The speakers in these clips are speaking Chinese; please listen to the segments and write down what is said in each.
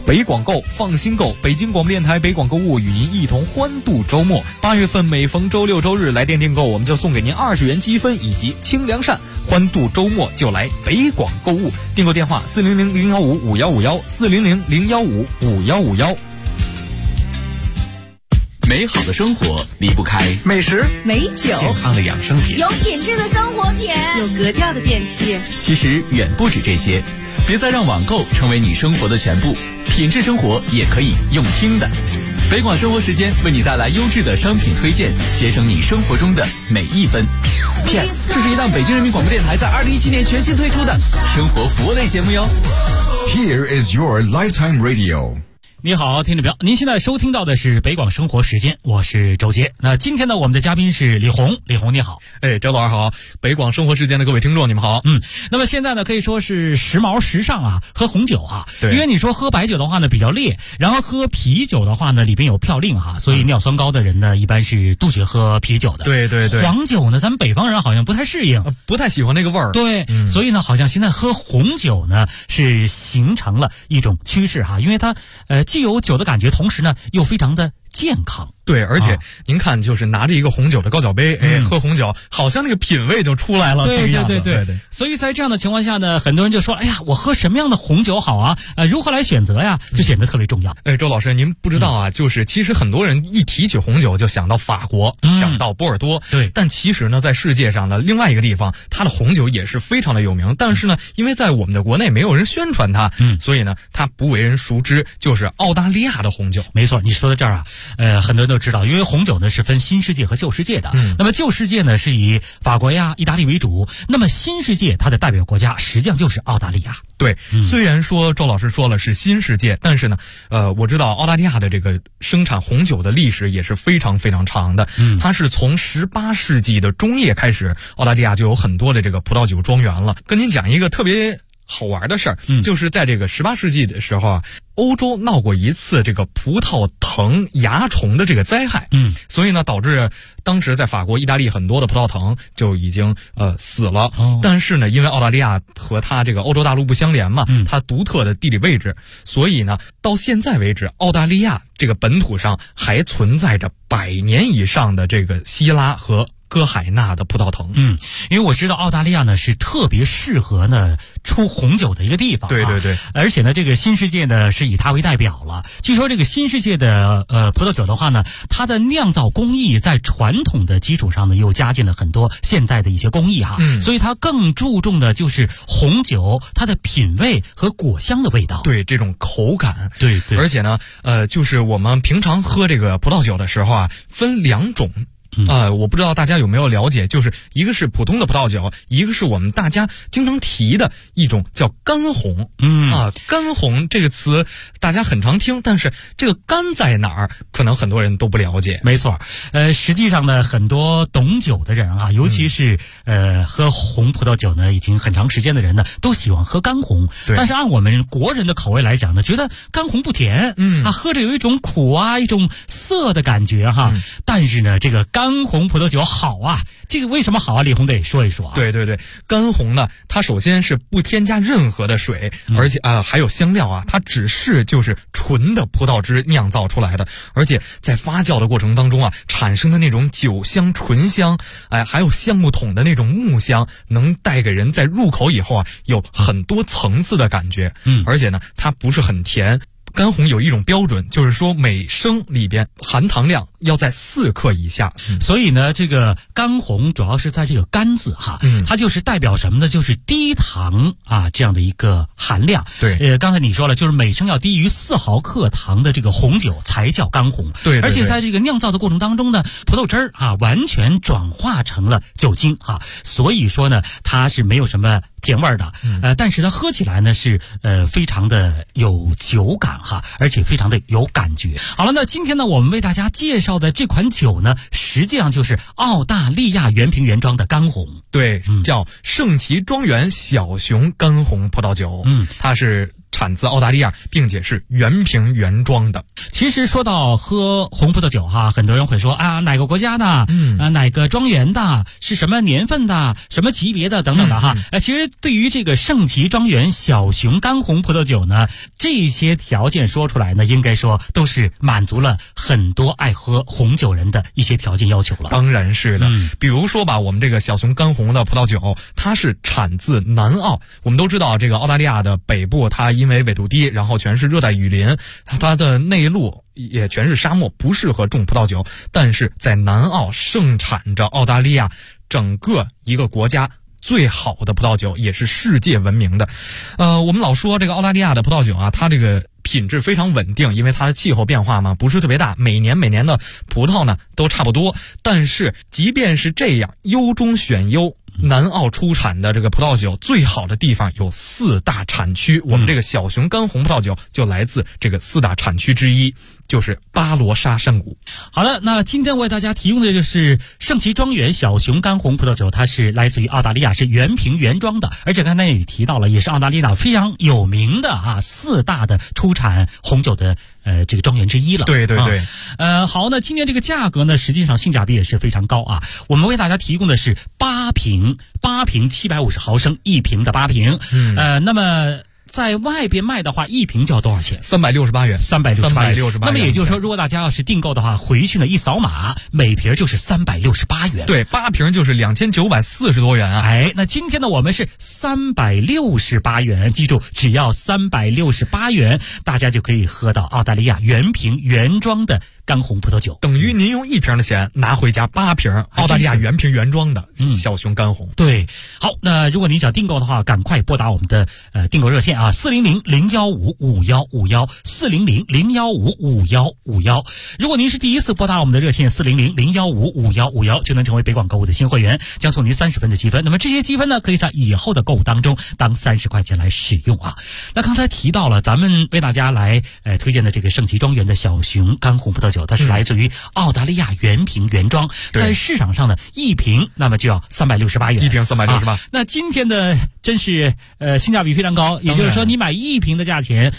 北广购，放心购，北京广播电台北广购物与您一同欢度周末。8月份每逢周六周日来电订购，我们就送给您20元积分以及清凉扇。欢度周末就来北广购物，订购电话400-015-5151，400-015-5151。 美好的生活离不开美食、 美酒、 健康的养生品， 有品质的生活品， 有格调的电器。 其实远不止这些，别再让网购成为你生活的全部，品质生活也可以用听的。北广生活时间为你带来优质的商品推荐，节省你生活中的每一分。PS， 这是一档北京人民广播电台在2017年全新推出的生活服务类节目哟。 Here is your lifetime radio。 你好，听众朋友，您现在收听到的是北广生活时间，我是周杰。那今天呢，我们的嘉宾是李红。李红你好。 周老师好，北广生活时间的各位听众你们好。 那么现在呢，可以说是时髦时尚啊，喝红酒啊。 对。 因为你说喝白酒的话呢比较烈，然后喝啤酒的话呢里边有嘌呤哈，所以尿酸高的人呢一般是杜绝喝啤酒的。 对对对。 黄酒呢，咱们北方人好像不太适应， 不太喜欢那个味儿。 对。所以呢，好像现在喝红酒呢是形成了一种趋势哈，因为它既有酒的感觉，同时呢又非常的健康。 对，而且您看，就是拿着一个红酒的高脚杯，喝红酒，好像那个品味就出来了。 对。所以在这样的情况下呢，很多人就说：“哎呀，我喝什么样的红酒好啊？如何来选择呀？”就显得特别重要。 周老师，您不知道啊，就是其实很多人一提起红酒就想到法国，想到波尔多。 对。 但其实呢，在世界上的另外一个地方，它的红酒也是非常的有名。但是呢，因为在我们的国内没有人宣传它，所以呢，它不为人熟知。就是澳大利亚的红酒。 没错，你说到这儿啊，很多人都知道，因为红酒呢是分新世界和旧世界的。那么旧世界呢是以法国呀、意大利为主，那么新世界它的代表国家实际上就是澳大利亚。 对，虽然说周老师说了是新世界，但是呢，我知道澳大利亚的这个生产红酒的历史也是非常非常长的。它是从18世纪的中叶开始，澳大利亚就有很多的这个葡萄酒庄园了。跟您讲一个特别好玩的事儿，就是在这个18世纪的时候啊，欧洲闹过一次这个葡萄藤蚜虫的这个灾害，所以呢导致当时在法国、意大利很多的葡萄藤就已经死了。但是呢，因为澳大利亚和它这个欧洲大陆不相连嘛，它独特的地理位置，所以呢到现在为止，澳大利亚这个本土上还存在着100年以上的这个希拉和歌海纳的葡萄藤。 因为我知道澳大利亚呢是特别适合呢出红酒的一个地方。 对对对。 而且呢，这个新世界呢是以它为代表了。据说这个新世界的葡萄酒的话呢，它的酿造工艺在传统的基础上呢又加进了很多现代的一些工艺哈。所以它更注重的就是红酒它的品味和果香的味道。 对，这种口感。 对对。 而且呢，就是我们平常喝这个葡萄酒的时候啊，分2种。我不知道大家有没有了解，就是一个是普通的葡萄酒，一个是我们大家经常提的一种叫干红。干红这个词大家很常听，但是这个干在哪儿，可能很多人都不了解。 没错，实际上呢，很多懂酒的人啊，尤其是喝红葡萄酒呢已经很长时间的人呢，都喜欢喝干红。但是按我们国人的口味来讲呢，觉得干红不甜，喝着有一种苦啊，一种涩的感觉哈。但是呢，这个干红葡萄酒好啊，这个为什么好啊？李红得说一说啊。 对对对，干红呢，它首先是不添加任何的水，而且还有香料啊，它只是就是纯的葡萄汁酿造出来的，而且在发酵的过程当中啊，产生的那种酒香、醇香，还有橡木桶的那种木香，能带给人在入口以后啊，有很多层次的感觉。而且呢，它不是很甜。干红有一种标准，就是说每升里边含糖量要在4克以下。 所以呢，这个干红主要是在这个干字哈，它就是代表什么呢？就是低糖啊这样的一个含量。 对， 刚才你说了，就是每升要低于4毫克糖的这个红酒才叫干红。 对， 而且在这个酿造的过程当中呢，葡萄汁儿啊完全转化成了酒精哈，所以说呢，它是没有什么甜味的。但是它喝起来呢是非常的有酒感哈，而且非常的有感觉。好了，那今天呢我们为大家介绍的这款酒呢，实际上就是澳大利亚原瓶原装的干红。 对，叫圣奇庄园小熊干红葡萄酒。它是产自澳大利亚，并且是原瓶原装的。 其实说到喝红葡萄酒哈，很多人会说啊，哪个国家的，哪个庄园的，是什么年份的，什么级别的等等的哈。其实对于这个盛奇庄园小熊干红葡萄酒呢，这些条件说出来呢，应该说都是满足了很多爱喝红酒人的一些条件要求了。 当然是的，比如说吧，我们这个小熊干红的葡萄酒，它是产自南澳。我们都知道，这个澳大利亚的北部，它因为纬度低，然后全是热带雨林，它的内陆也全是沙漠，不适合种葡萄酒。但是在南澳盛产着澳大利亚整个一个国家最好的葡萄酒，也是世界闻名的。我们老说这个澳大利亚的葡萄酒啊，它这个品质非常稳定，因为它的气候变化嘛，不是特别大，每年的葡萄呢都差不多。但是即便是这样，优中选优，南澳出产的这个葡萄酒最好的地方有4大产区，我们这个小熊干红葡萄酒就来自这个4大产区之一，就是巴罗沙山谷。 好的，那今天为大家提供的就是盛奇庄园小熊干红葡萄酒，它是来自于澳大利亚，是原瓶原装的，而且刚才也提到了，也是澳大利亚非常有名的4大的出产红酒的这个庄园之一了。 对对对。 好，那今天这个价格呢，实际上性价比也是非常高啊。我们为大家提供的是8瓶750毫升1瓶的8瓶。那么在外边卖的话，1瓶就要多少钱 ？368元。368元。 那么也就是说，如果大家要是订购的话，回去呢一扫码，每瓶就是368元。 对，8瓶就是2940多元啊。 那今天呢，我们是368元，记住，只要368元，大家就可以喝到澳大利亚原瓶原装的干红葡萄酒， 等于您用1瓶的钱拿回家8瓶澳大利亚原瓶原装的小熊干红。 对，好，那如果您想订购的话，赶快拨打我们的订购热线400-015-5151，400-015-5151。如果您是第一次拨打我们的热线400-015-5151，就能成为北广购物的新会员，将送您30分的积分。那么这些积分呢，可以在以后的购物当中当30块钱来使用啊。那刚才提到了咱们为大家来推荐的这个盛奇庄园的小熊干红葡萄酒，它是来自于澳大利亚原瓶原装，在市场上呢1瓶那么就要368元，1 瓶368。 那今天的真是性价比非常高，也就是说你买1瓶的价钱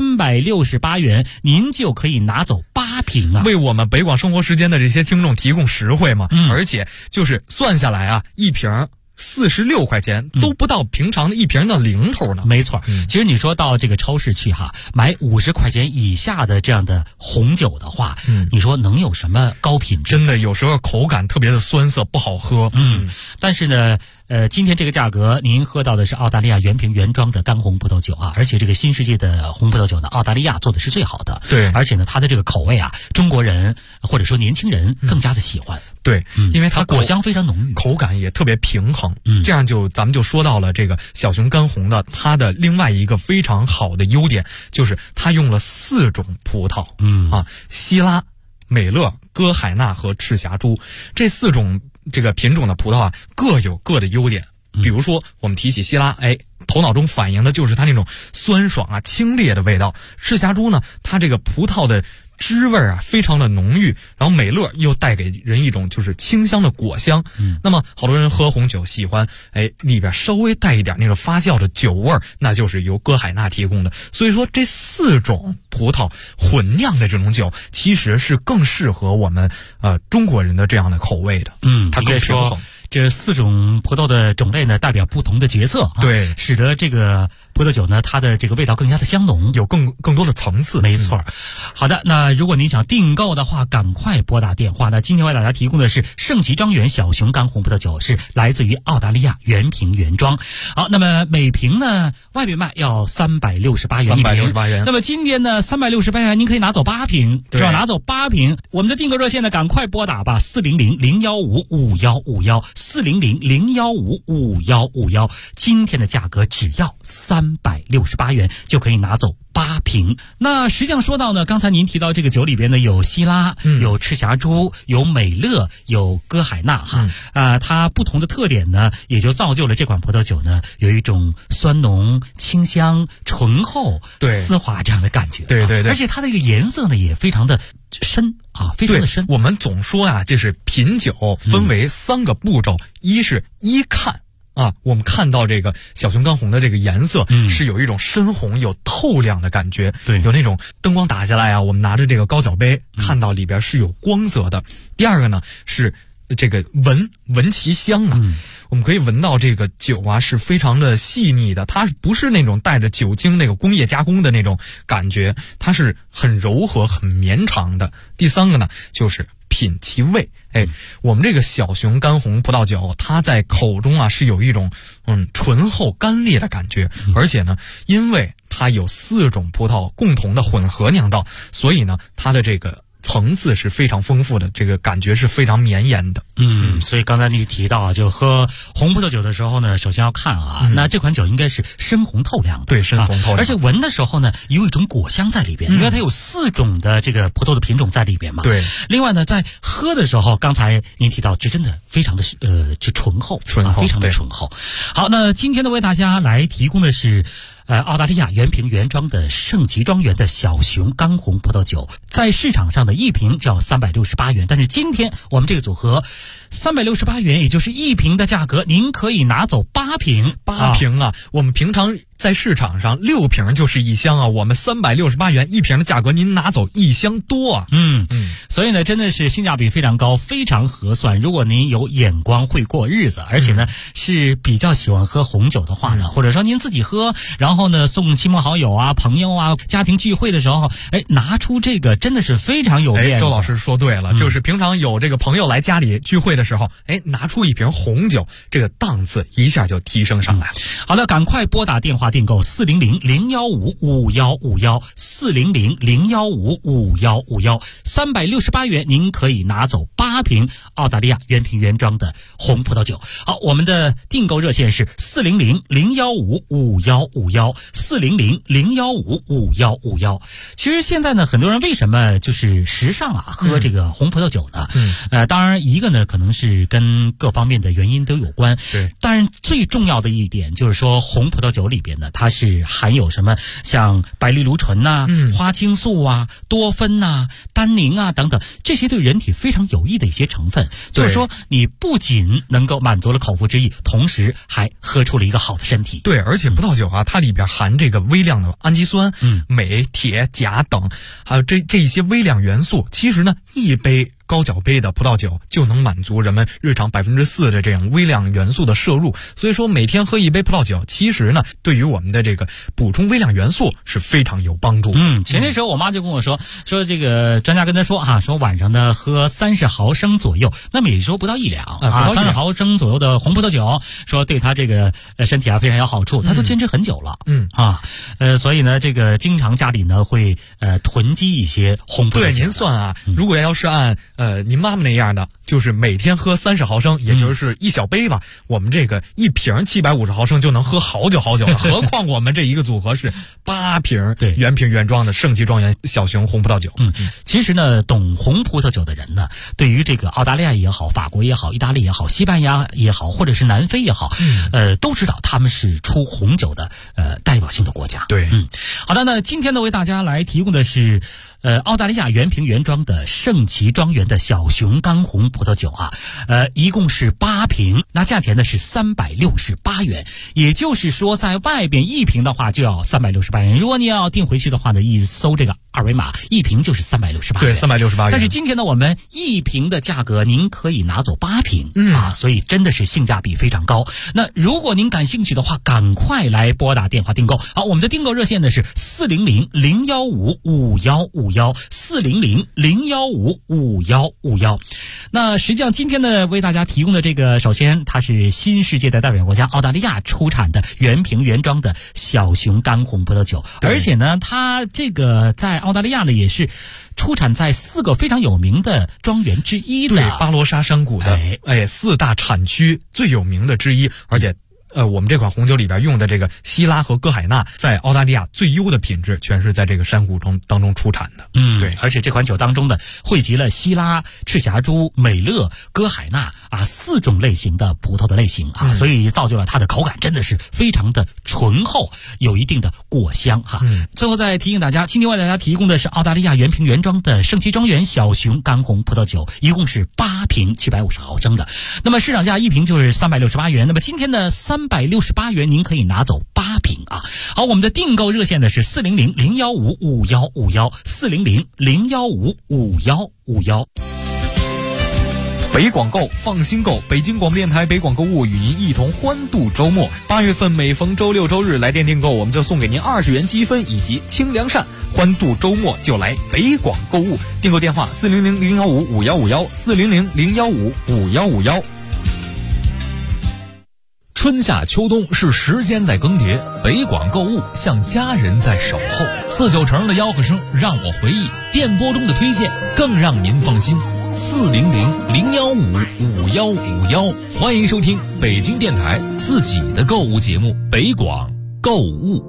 368元，您就可以拿走8瓶啊， 为我们北广生活时间的这些听众提供实惠嘛。而且就是算下来啊，1瓶46块钱都不到平常的1瓶的零头呢。 没错，其实你说到这个超市去买50块钱以下的这样的红酒的话，你说能有什么高品质？ 真的有时候口感特别的酸涩，不好喝。 但是呢今天这个价格，您喝到的是澳大利亚原瓶原装的干红葡萄酒啊，而且这个新世界的红葡萄酒呢，澳大利亚做的是最好的。 对， 而且呢，它的这个口味中国人或者说年轻人更加的喜欢。 对，因为它果香非常浓郁， 口感也特别平衡。这样咱们就说到了这个小熊干红的，它的另外一个非常好的优点就是它用了4种葡萄。希拉、美勒、歌海纳和赤霞珠这4种这个品种的葡萄各有各的优点。比如说我们提起希拉，头脑中反映的就是它那种酸爽清冽的味道。赤霞珠呢，它这个葡萄的汁味非常的浓郁，然后美乐又带给人一种就是清香的果香。那么好多人喝红酒喜欢里边稍微带一点那种发酵的酒味，那就是由歌海纳提供的。所以说这4种葡萄混酿的这种酒其实是更适合我们中国人的这样的口味的。它更平衡。 这4种葡萄的种类呢，代表不同的角色， 对， 使得这个葡萄酒呢，它的这个味道更加的香浓， 有更多的层次。 没错。好的，那如果您想订购的话，赶快拨打电话。那今天为大家提供的是盛奇庄园小熊干红葡萄酒，是来自于澳大利亚原瓶原装。好，那么每瓶呢，外面卖要368元 ，368元。 那么今天呢，368元您可以拿走8瓶，是吧？拿走8瓶。我们的订购热线呢，赶快拨打吧，400-015-5151，400-015-5151。今天的价格只要368元，就可以拿走8瓶。那实际上说到呢，刚才您提到这个酒里边呢，有希拉，有赤霞珠，有美勒，有歌海纳它不同的特点呢，也就造就了这款葡萄酒呢，有一种酸浓、清香、醇厚、丝滑这样的感觉。 对， 而且它的一个颜色呢，也非常的深非常的深。 我们总说就是品酒分为3个步骤，一是一看。我们看到这个小熊干红的这个颜色是有一种深红有透亮的感觉， 对， 有那种灯光打下来我们拿着这个高脚杯看到里边是有光泽的。第二个呢是这个闻其香我们可以闻到这个酒啊是非常的细腻的，它不是那种带着酒精那个工业加工的那种感觉，它是很柔和很绵长的。第三个呢就是品其味，我们这个小熊干红葡萄酒，它在口中啊是有一种醇厚干裂的感觉，而且呢，因为它有4种葡萄共同的混合酿造，所以呢，它的这个层次是非常丰富的，这个感觉是非常绵延的。 所以刚才你提到啊，就喝红葡萄酒的时候呢，首先要看啊，那这款酒应该是深红透亮的， 对，深红透亮， 而且闻的时候呢，有一种果香在里边，因为它有4种的这个葡萄的品种在里边嘛。 对。 另外呢，在喝的时候，刚才您提到，这真的非常的就醇厚，非常的醇厚。好，那今天呢，为大家来提供的是澳大利亚原瓶原装的圣奇庄园的小熊干红葡萄酒，在市场上的一瓶叫368元，但是今天我们这个组合368元，也就是一瓶的价格，您可以拿走8瓶。 8瓶啊！我们平常在市场上6瓶就是1箱啊，我们368元一瓶的价格，您拿走1箱多啊！ 所以呢，真的是性价比非常高，非常合算。如果您有眼光会过日子，而且呢是比较喜欢喝红酒的话呢，或者说您自己喝，然后呢送亲朋好友啊、朋友啊、家庭聚会的时候，拿出这个真的是非常有面子。 周老师说对了，就是平常有这个朋友来家里聚会的时候，拿出一瓶红酒，这个档次一下就提升上来了。 好的，赶快拨打电话订购400-015-5151，400-015-5151，368元您可以拿走8瓶澳大利亚原瓶原装的红葡萄酒。好，我们的订购热线是400-015-5151，400-015-5151。其实现在呢，很多人为什么就是时尚啊喝这个红葡萄酒呢？当然一个呢可能是跟各方面的原因都有关， 对。 当然最重要的一点就是说，红葡萄酒里边呢，它是含有什么像白藜芦醇呐、花青素啊、多酚呐、单宁啊等等，这些对人体非常有益的一些成分。就是说，你不仅能够满足了口腹之欲，同时还喝出了一个好的身体。 对，而且葡萄酒啊，它里边含这个微量的氨基酸、镁、铁、钾等，还有这一些微量元素。其实呢，一杯高脚杯的葡萄酒就能满足人们日常4%的这样微量元素的摄入，所以说每天喝一杯葡萄酒，其实呢对于我们的这个补充微量元素是非常有帮助。 前些时候我妈就跟我说这个专家跟她说说晚上呢喝30毫升左右，那么也说不到1两30毫升左右的红葡萄酒，说对她这个身体非常有好处，她都坚持很久了。所以呢这个经常家里呢会囤积一些红葡萄酒。 对，您算啊，如果要是按您妈妈那样的，就是每天喝30毫升，也就是1小杯吧。我们这个一瓶750毫升就能喝好久好久了，何况我们这一个组合是8瓶原瓶原装的圣奇庄园小熊红葡萄酒。 其实呢，懂红葡萄酒的人呢，对于这个澳大利亚也好、法国也好、意大利也好、西班牙也好，或者是南非也好，都知道他们是出红酒的代表性的国家。 对， 好的，那今天呢，为大家来提供的是澳大利亚原瓶原装的圣奇庄园的小熊干红葡萄酒啊，一共是8瓶，那价钱呢是368元，也就是说在外边一瓶的话就要368元，如果你要订回去的话呢，一搜这个二维码，一瓶就是368元。 对，368元。 但是今天呢，我们一瓶的价格您可以拿走8瓶所以真的是性价比非常高。那如果您感兴趣的话，赶快来拨打电话订购。好，我们的订购热线呢是400-015-5151，400-015-5151。那实际上今天呢，为大家提供的这个，首先它是新世界的代表国家澳大利亚出产的原瓶原装的小熊干红葡萄酒，而且呢，它这个在澳大利亚呢也是出产在4个非常有名的庄园之一的， 对，巴罗沙山谷的4大产区最有名的之一，而且我们这款红酒里边用的这个希拉和哥海纳，在澳大利亚最优的品质，全是在这个山谷当中出产的。对， 而且这款酒当中呢，汇集了希拉、赤霞珠、美乐、哥海纳4种类型的葡萄的类型所以造就了它的口感真的是非常的醇厚，有一定的果香最后再提醒大家，今天为大家提供的是澳大利亚原瓶原装的圣奇庄园小熊干红葡萄酒，一共是8瓶750毫升的，那么市场价一瓶就是368元，那么今天的368元您可以拿走8瓶好，我们的订购热线呢是400-015-5151，400-015-5151。 北广购，放心购，北京广播电台北广购物与您一同欢度周末。8月份每逢周六周日来电订购，我们就送给您20元积分以及清凉扇。欢度周末就来北广购物，订购电话400-015-5151，400-015-5151。 春夏秋冬是时间在更迭，北广购物像家人在守候。49成的吆喝声让我回忆，电波中的推荐更让您放心。400-015-5151，欢迎收听北京电台自己的购物节目北广购物。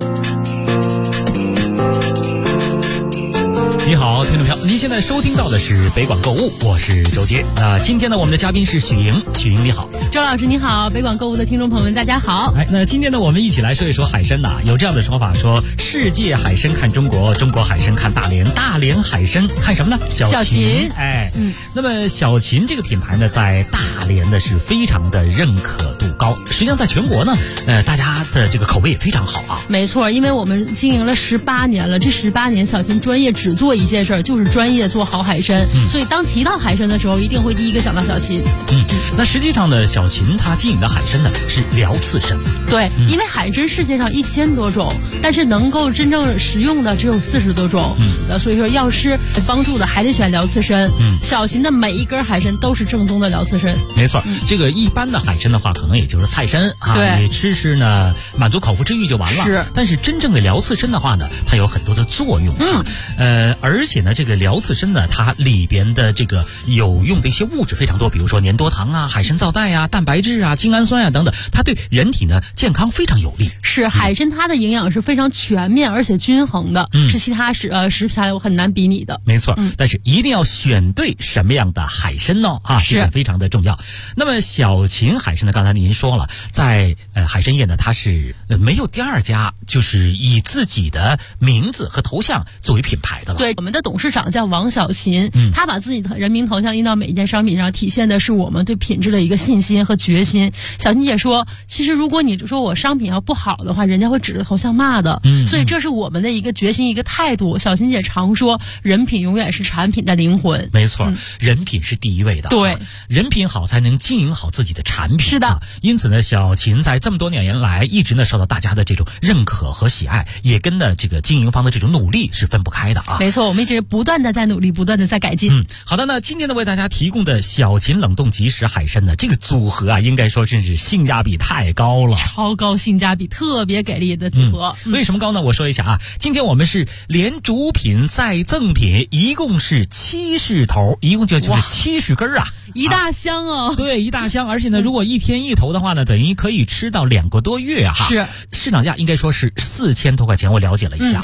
你好，听众朋友，您现在收听到的是北广购物，我是周杰。今天呢，我们的嘉宾是许莹，许莹你好。 周老师你好，北广购物的听众朋友们大家好。 那今天呢，我们一起来说一说海参呐。有这样的说法说，世界海参看中国，中国海参看大连，大连海参看什么呢？小秦。那么小秦这个品牌呢，在大连呢是非常的认可度高，实际上在全国呢，大家的这个口碑也非常好啊。 没错，因为我们经营了18年了，这18年小秦专业只做一件事儿，就是专业做好海参。所以当提到海参的时候，一定会第一个想到小秦。 那实际上呢，小秦它经营的海参呢是辽刺参。 对，因为海参世界上1000多种，但是能够真正食用的只有40多种。所以说药师帮助的还得选辽刺参。小秦的每一根海参都是正宗的辽刺参。 没错，这个一般的海参的话，可能也就是菜参啊，你吃呢，满足口腹之欲就完了。 是， 但是真正的辽刺参的话呢，它有很多的作用。而且呢，这个辽刺参呢，它里边的这个有用的一些物质非常多，比如说粘多糖啊、海参皂苷啊、蛋白质啊、精氨酸啊等等，它对人体呢健康非常有利。 是，海参它的营养是非常全面而且均衡的，是其他食材很难比拟的。 没错，但是一定要选对什么样的海参呢？这个非常的重要。那么小秦海参呢，刚才您说了，在海参业呢，它是没有第二家就是以自己的名字和头像作为品牌的了。 对，我们的董事长叫王小秦，他把自己的人名头像印到每一件商品上，体现的是我们对品质的一个信心和决心。小秦姐说，其实如果你说我商品要不好的话，人家会指着头像骂的。所以这是我们的一个决心，一个态度。小秦姐常说，人品永远是产品的灵魂。 没错，人品是第一位的。 对， 人品好才能经营好自己的产品。 是的， 因此呢，小秦在这么多年来一直呢受到大家的这种认可和喜爱，也跟呢这个经营方的这种努力是分不开的啊。 没错，我们一直不断的在努力，不断的在改进。 好的，那今天呢为大家提供的小秦冷冻即食海参呢，这个组合啊，应该说真是性价比太高了， 超高性价比，特别给力的组合。 为什么高呢？我说一下啊，今天我们是连主品再赠品，一共是70头，一共就是70根啊， 一大箱哦。 对，一大箱，而且呢，如果1天1头的话呢，等于可以吃到2个多月哈。 是， 市场价应该说是4000多块钱，我了解了一下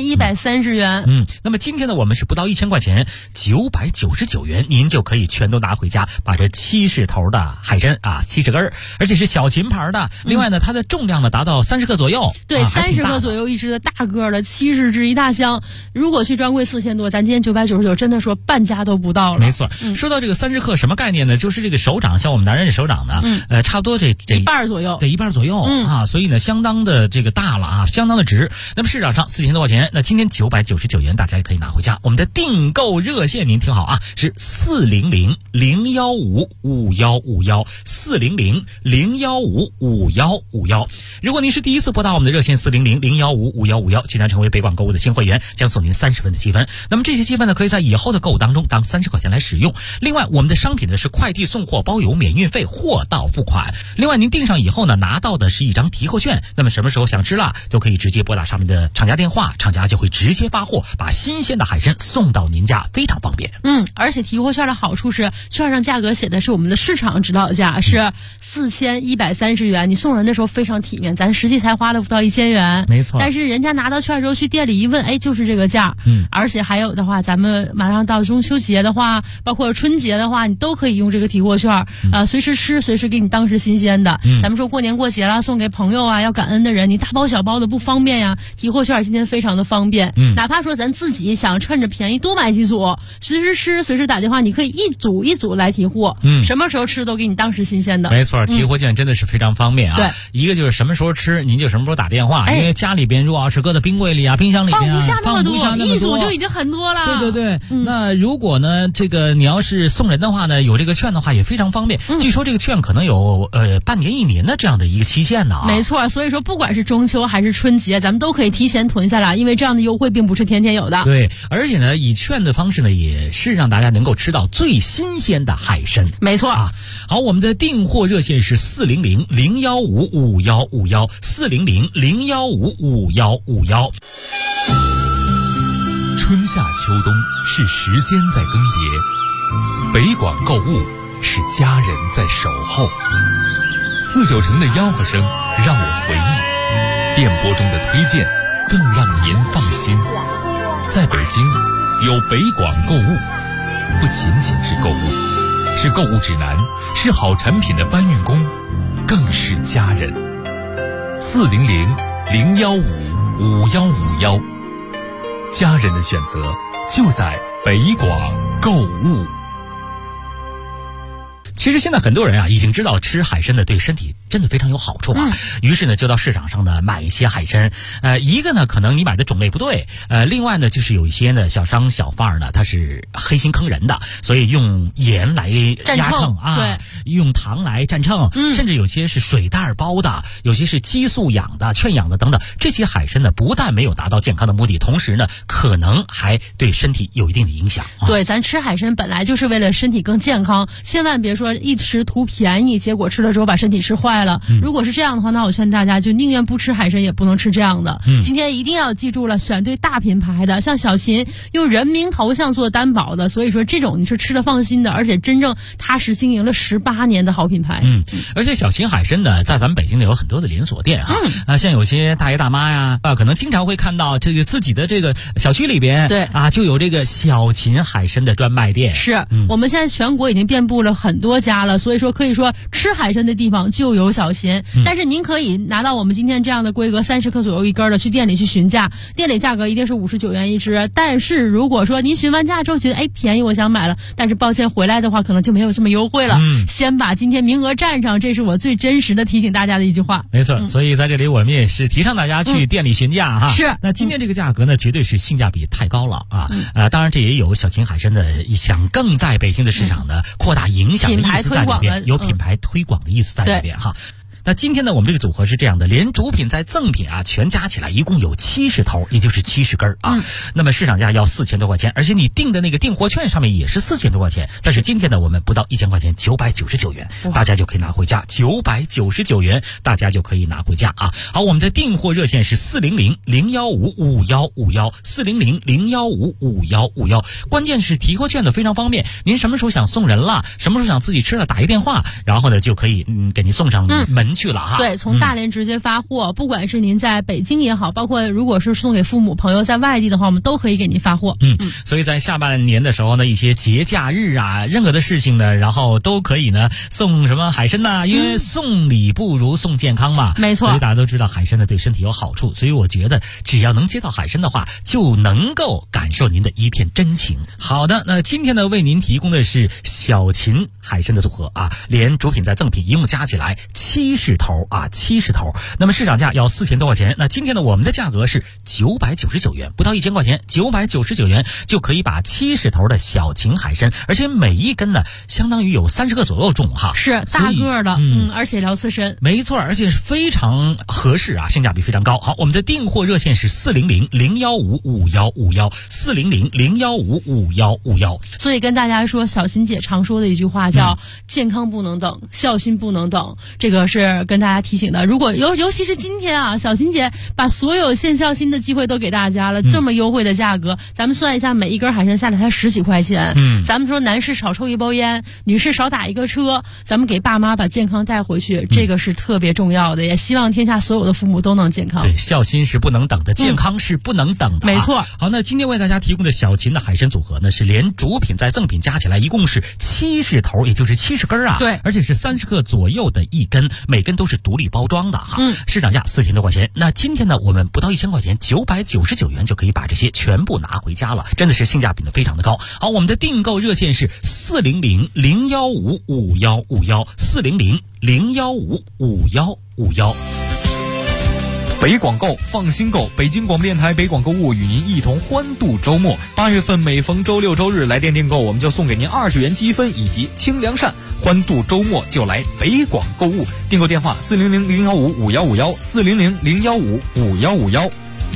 ，4130元。 那么今天呢，我们是不到1000块钱，999元，您就可以全都拿回家，把这70头的海参啊，70根，而且是小秦牌的。另外呢，它的重量呢达到30克左右。 对，30克左右一只的大个的70只一大箱。如果去专柜4000多，咱今天999，真的说半价都不到了。 没错，说到这个30克什么概念呢？就是这个手掌，像我们男人的手掌呢，差不多这一半左右， 对，一半左右啊，所以呢，相当的这个大了啊，相当的值。那么市场上4000多块钱，那今天999元，大家也可以拿回家。我们的订购热线您听好啊，是400-015-5151，400-015-5151。如果您是第一次拨打我们的热线400-015-5151，即将成为北广购物的新会员，将送您30分的积分。那么这些积分呢，可以在以后的购物当中当30块钱来使用。另外，我们的商品呢是快递送货包邮免运费，货到付款。另外，您订上以后呢，拿到的是一张提货券。那么什么时候想吃了，就可以直接拨打上面的厂家电话，厂家就会直接发货，把新鲜的海参送到您家，非常方便。 而且提货券的好处是，券上价格写的是我们的市场指导价，是4130元。你送人的时候非常体面，咱实际才花了不到1000元。 没错。 但是人家拿到券之后去店里一问，就是这个价。而且还有的话，咱们马上到中秋节的话，包括春节的话，你都可以用这个提货券，随时吃，随时给你当时新鲜的。咱们说过年过节了，送给朋友啊，要感恩的人，你大包小包的不方便呀，提货券今天非常的方便。哪怕说咱自己想趁着便宜多买几组，随时吃，随时打电话，你可以一组一组来提货。什么时候吃都给你当时时新鲜的。 没错，提货券真的是非常方便啊。 对， 一个就是什么时候吃，您就什么时候打电话，因为家里边如果要是搁在冰柜里啊、冰箱里边放不下那么多， 一组就已经很多了。 对对对，那如果呢，这个你要是送人的话呢，有这个券的话也非常方便。据说这个券可能有半年、1年的这样的一个期限呢啊。 没错，所以说不管是中秋还是春节，咱们都可以提前囤下来，因为这样的优惠并不是天天有的。 对，而且呢，以券的方式呢，也是让大家能够吃到最新鲜的海参。 没错啊。好，我们的订货热线是400-015-5151，400-015-5151。 春夏秋冬是时间在更迭，北广购物是家人在守候。49城的吆喝声让我回忆，电波中的推荐更让您放心。在北京有北广购物，不仅仅是购物，是购物指南，是好产品的搬运工，更是家人。400-015-5151，家人的选择就在北广购物。 其实现在很多人啊已经知道吃海参呢对身体真的非常有好处啊，于是呢就到市场上呢买一些海参。一个呢可能你买的种类不对，另外呢就是有一些呢小商小贩呢他是黑心坑人的，所以用盐来压秤啊， 对， 用糖来蘸秤，甚至有些是水袋包的，有些是激素养的、圈养的等等。这些海参呢不但没有达到健康的目的，同时呢可能还对身体有一定的影响。 对，咱吃海参本来就是为了身体更健康，千万别说一时图便宜，结果吃了之后把身体吃坏了。如果是这样的话，那我劝大家就宁愿不吃海参，也不能吃这样的。今天一定要记住了，选对大品牌的，像小秦用人名头像做担保的，所以说这种你是吃了放心的，而且真正踏实经营了18年的好品牌。 而且小秦海参呢，在咱们北京呢有很多的连锁店像有些大爷大妈呀可能经常会看到这个自己的这个小区里边， 对就有这个小秦海参的专卖店。 是，我们现在全国已经遍布了很多家了，所以说可以说吃海参的地方就有小秦。但是您可以拿到我们今天这样的规格30克左右一根的，去店里去询价，店里价格一定是59元一只。但是如果说您询完价之后觉得便宜，我想买了，但是抱歉回来的话可能就没有这么优惠了。先把今天名额占上，这是我最真实的提醒大家的一句话。 没错，所以在这里我们也是提倡大家去店里询价哈。 是， 那今天这个价格呢，绝对是性价比太高了啊。当然这也有小秦海参的想更在北京的市场呢扩大影响的意思在里边，有品牌推广的意思在里边哈。那今天呢，我们这个组合是这样的，连主品再赠品全加起来一共有70头，也就是70根那么市场价要4000多块钱，而且你订的那个订货券上面也是4000多块钱。但是今天呢，我们不到1000块钱，999元，大家就可以拿回家，999元，大家就可以拿回家啊。好，我们的订货热线是400-015-5151，400-015-5151。关键是提货券的非常方便，您什么时候想送人了，什么时候想自己吃了，打一电话，然后呢就可以给您送上门去了哈。 对，从大连直接发货，不管是您在北京也好，包括如果是送给父母朋友在外地的话，我们都可以给您发货。 所以在下半年的时候呢，一些节假日任何的事情呢，然后都可以呢送什么海参因为送礼不如送健康嘛。 没错， 所以大家都知道海参呢对身体有好处，所以我觉得只要能接到海参的话，就能够感受您的一片真情。好的，那今天呢为您提供的是小秦海参的组合连主品再赠品一共加起来70头70头。那么市场价要4000多块钱，那今天呢我们的价格是999元，不到1000块钱，999元就可以把70头的小秦海参，而且每一根呢相当于有30个左右重是大个的，而且聊刺身。 没错，而且是非常合适性价比非常高。好，我们的订货热线是400-015-5151，400-015-5151。 所以跟大家说，小秦姐常说的一句话叫健康不能等，孝心不能等，这个是跟大家提醒的。如果尤其是今天小秦姐把所有献孝心的机会都给大家了，这么优惠的价格，咱们算一下，每一根海参下来才10几块钱。咱们说男士少抽一包烟，女士少打一个车，咱们给爸妈把健康带回去，这个是特别重要的，也希望天下所有的父母都能健康。 对，孝心是不能等的，健康是不能等的。 没错。 好，那今天为大家提供的小秦的海参组合呢，是连主品再赠品加起来一共是70头，也就是70根对， 而且是30克左右的一根，每每根都是独立包装的哈，市场价4000多块钱。那今天呢，我们不到1000块钱，999元就可以把这些全部拿回家了，真的是性价比呢非常的高。好，我们的订购热线是400-015-5151，400-015-5151。 北广购放心购，北京广播电台北广购物与您一同欢度周末。8月份每逢周六周日来电订购，我们就送给您20元积分以及清凉扇。欢度周末就来北广购物，订购电话400-015-5151，400-015-5151。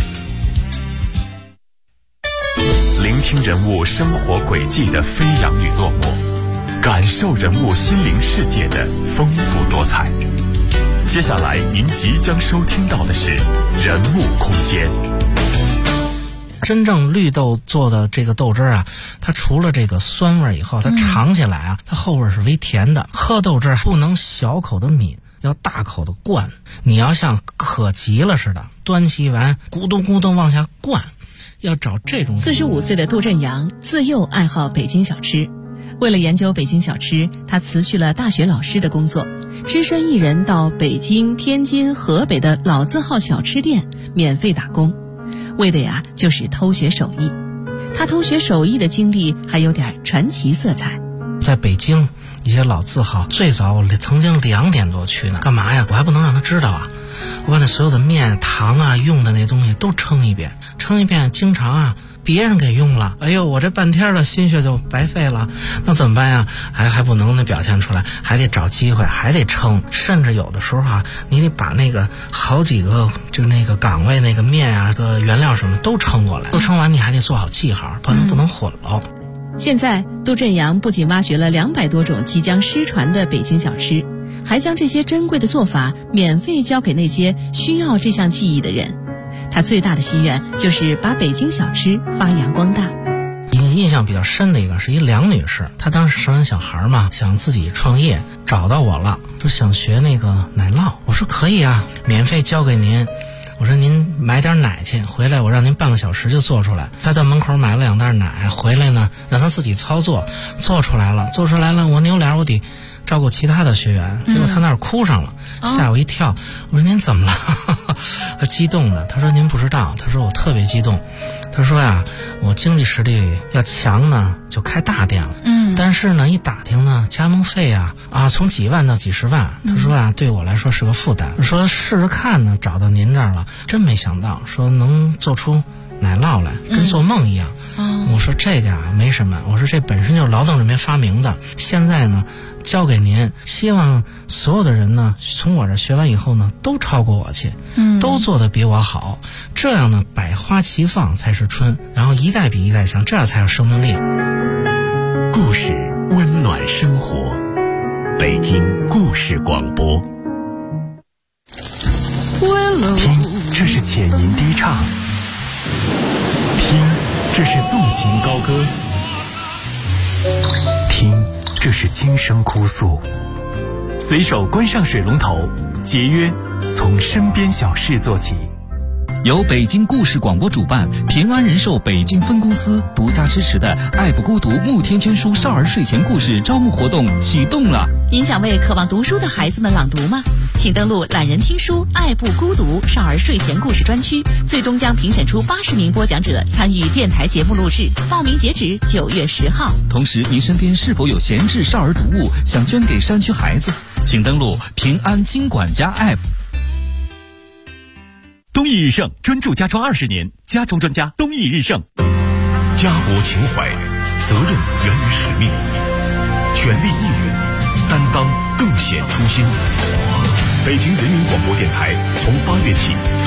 聆听人物生活轨迹的飞扬与落寞，感受人物心灵世界的丰富多彩。接下来您即将收听到的是人物空间。 真正绿豆做的这个豆汁啊，它除了这个酸味以后，它尝起来啊，它后味是微甜的。喝豆汁不能小口的抿，要大口的灌。你要像渴急了似的，端起碗咕咚咕咚往下灌，要找这种。 45岁的杜振阳自幼爱好北京小吃，为了研究北京小吃，他辞去了大学老师的工作，只身一人到北京、天津、河北的老字号小吃店免费打工，为的呀就是偷学手艺。他偷学手艺的经历还有点传奇色彩。 在北京一些老字号，最早我曾经2点多去呢，干嘛呀？我还不能让他知道啊！我把那所有的面、糖啊、用的那东西都称一遍，经常啊别人给用了，哎呦，我这半天的心血就白费了，那怎么办呀？还不能表现出来，还得找机会，还得称，甚至有的时候啊，你得把那个好几个就那个岗位那个面啊、个原料什么都称过来，都称完你还得做好记号，不能混了。 现在杜振阳不仅挖掘了200多种即将失传的北京小吃，还将这些珍贵的做法免费交给那些需要这项技艺的人。他最大的心愿就是把北京小吃发扬光大。 印象比较深的一个是一梁女士，她当时生完小孩嘛，想自己创业，找到我了，说想学那个奶酪。我说可以啊，免费教给您。我说您买点奶去，回来我让您半个小时就做出来。他到门口买了2袋奶，回来呢让他自己操作，做出来了。我扭脸我得照顾其他的学员，结果他那儿哭上了，吓我一跳。我说您怎么了？他激动的，他说您不知道，他说我特别激动。他说呀，我经济实力要强呢，就开大店了。但是呢，一打听呢，加盟费啊从几万到几十万。他说啊，对我来说是个负担。说试试看呢，找到您这儿了，真没想到，说能做出奶酪来，跟做梦一样。我说这个啊没什么，我说这本身就是劳动人民发明的，现在呢交给您，希望所有的人呢从我这学完以后呢都超过我去，都做得比我好，这样呢百花齐放才是春，然后一代比一代强，这样才有生命力。 故事温暖生活，北京故事广播。听，这是浅吟低唱；听，这是纵情高歌；听，这是轻声哭诉。随手关上水龙头，节约从身边小事做起。 由北京故事广播主办，平安人寿北京分公司独家支持的爱不孤独慕天全书少儿睡前故事招募活动启动了。 您想为渴望读书的孩子们朗读吗？请登录懒人听书爱不孤独少儿睡前故事专区，最终将评选出80名播讲者参与电台节目录制，报名截止9月10号。 同时，您身边是否有闲置少儿读物想捐给山区孩子？请登录平安金管家 App。 东义日盛专注家装20年，家装专家东义日盛。家国情怀，责任源于使命，全力以赴，担当更显初心。北京人民广播电台从8月起